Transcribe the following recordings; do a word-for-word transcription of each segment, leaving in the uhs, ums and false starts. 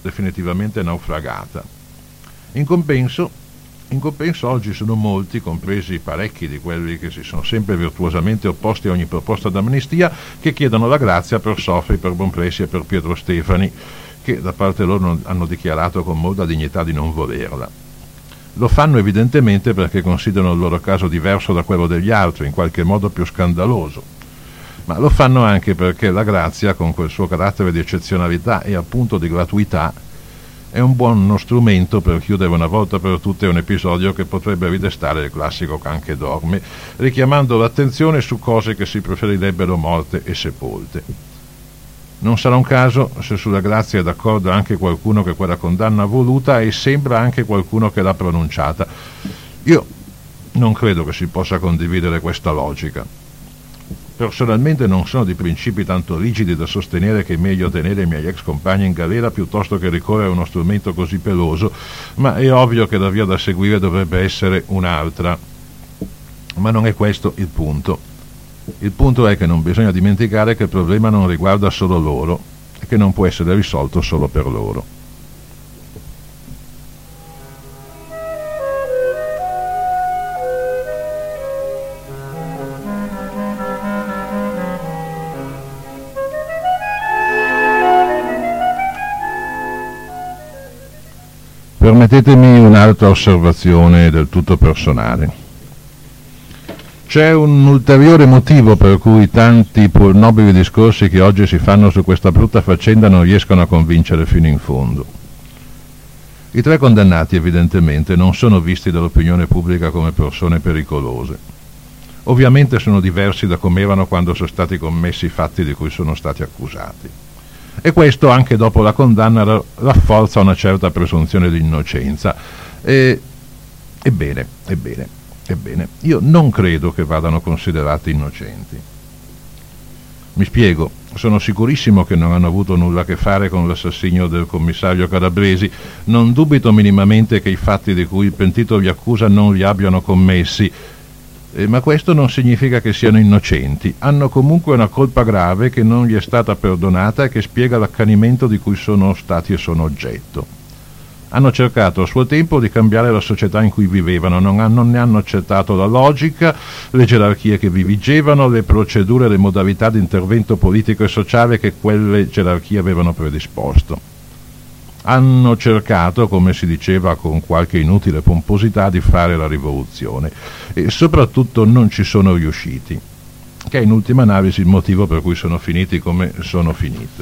definitivamente naufragata. In compenso, in compenso oggi sono molti, compresi parecchi di quelli che si sono sempre virtuosamente opposti a ogni proposta d'amnistia, che chiedono la grazia per Sofri, per Bonpressi e per Pietro Stefani, che da parte loro hanno dichiarato con molta dignità di non volerla. Lo fanno evidentemente perché considerano il loro caso diverso da quello degli altri, in qualche modo più scandaloso, ma lo fanno anche perché la grazia, con quel suo carattere di eccezionalità e appunto di gratuità, è un buono strumento per chiudere una volta per tutte un episodio che potrebbe ridestare il classico can che dorme, richiamando l'attenzione su cose che si preferirebbero morte e sepolte. Non sarà un caso se sulla grazia è d'accordo anche qualcuno che quella condanna ha voluta e sembra anche qualcuno che l'ha pronunciata. Io non credo che si possa condividere questa logica. Personalmente non sono di principi tanto rigidi da sostenere che è meglio tenere i miei ex compagni in galera piuttosto che ricorrere a uno strumento così peloso, ma è ovvio che la via da seguire dovrebbe essere un'altra. Ma non è questo il punto. Il punto è che non bisogna dimenticare che il problema non riguarda solo loro e che non può essere risolto solo per loro. Permettetemi un'altra osservazione del tutto personale. C'è un ulteriore motivo per cui tanti pur nobili discorsi che oggi si fanno su questa brutta faccenda non riescono a convincere fino in fondo. I tre condannati evidentemente non sono visti dall'opinione pubblica come persone pericolose. Ovviamente sono diversi da come erano quando sono stati commessi i fatti di cui sono stati accusati. E questo anche dopo la condanna rafforza una certa presunzione di innocenza. E, ebbene, ebbene, ebbene, io non credo che vadano considerati innocenti. Mi spiego, sono sicurissimo che non hanno avuto nulla a che fare con l'assassinio del commissario Calabresi, non dubito minimamente che i fatti di cui il pentito vi accusa non li abbiano commessi, Eh, ma questo non significa che siano innocenti. Hanno comunque una colpa grave che non gli è stata perdonata e che spiega l'accanimento di cui sono stati e sono oggetto. Hanno cercato a suo tempo di cambiare la società in cui vivevano, non, hanno, non ne hanno accettato la logica, le gerarchie che vi vigevano, le procedure e le modalità di intervento politico e sociale che quelle gerarchie avevano predisposto. Hanno cercato, come si diceva con qualche inutile pomposità, di fare la rivoluzione e soprattutto non ci sono riusciti, che è in ultima analisi il motivo per cui sono finiti come sono finite.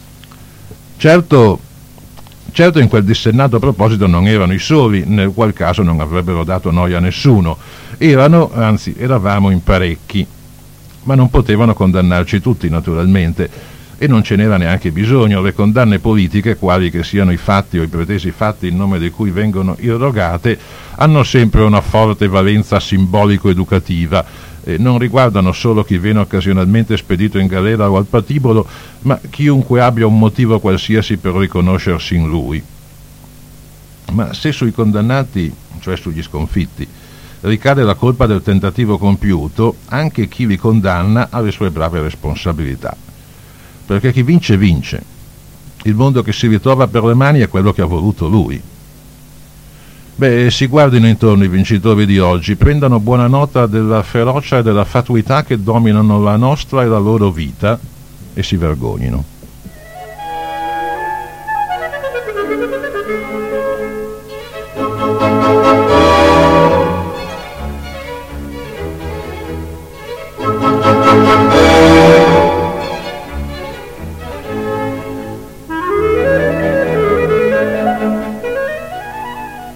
Certo, certo in quel dissennato proposito non erano i soli, nel qual caso non avrebbero dato noia a nessuno. Erano, anzi eravamo in parecchi, ma non potevano condannarci tutti naturalmente. E non ce n'era neanche bisogno. Le condanne politiche, quali che siano i fatti o i pretesi fatti in nome di cui vengono irrogate, hanno sempre una forte valenza simbolico-educativa, e non riguardano solo chi viene occasionalmente spedito in galera o al patibolo, ma chiunque abbia un motivo qualsiasi per riconoscersi in lui. Ma se sui condannati, cioè sugli sconfitti, ricade la colpa del tentativo compiuto, anche chi li condanna ha le sue brave responsabilità. Perché chi vince vince. Il mondo che si ritrova per le mani è quello che ha voluto lui. Beh, si guardino intorno i vincitori di oggi, prendano buona nota della ferocia e della fatuità che dominano la nostra e la loro vita e si vergognino.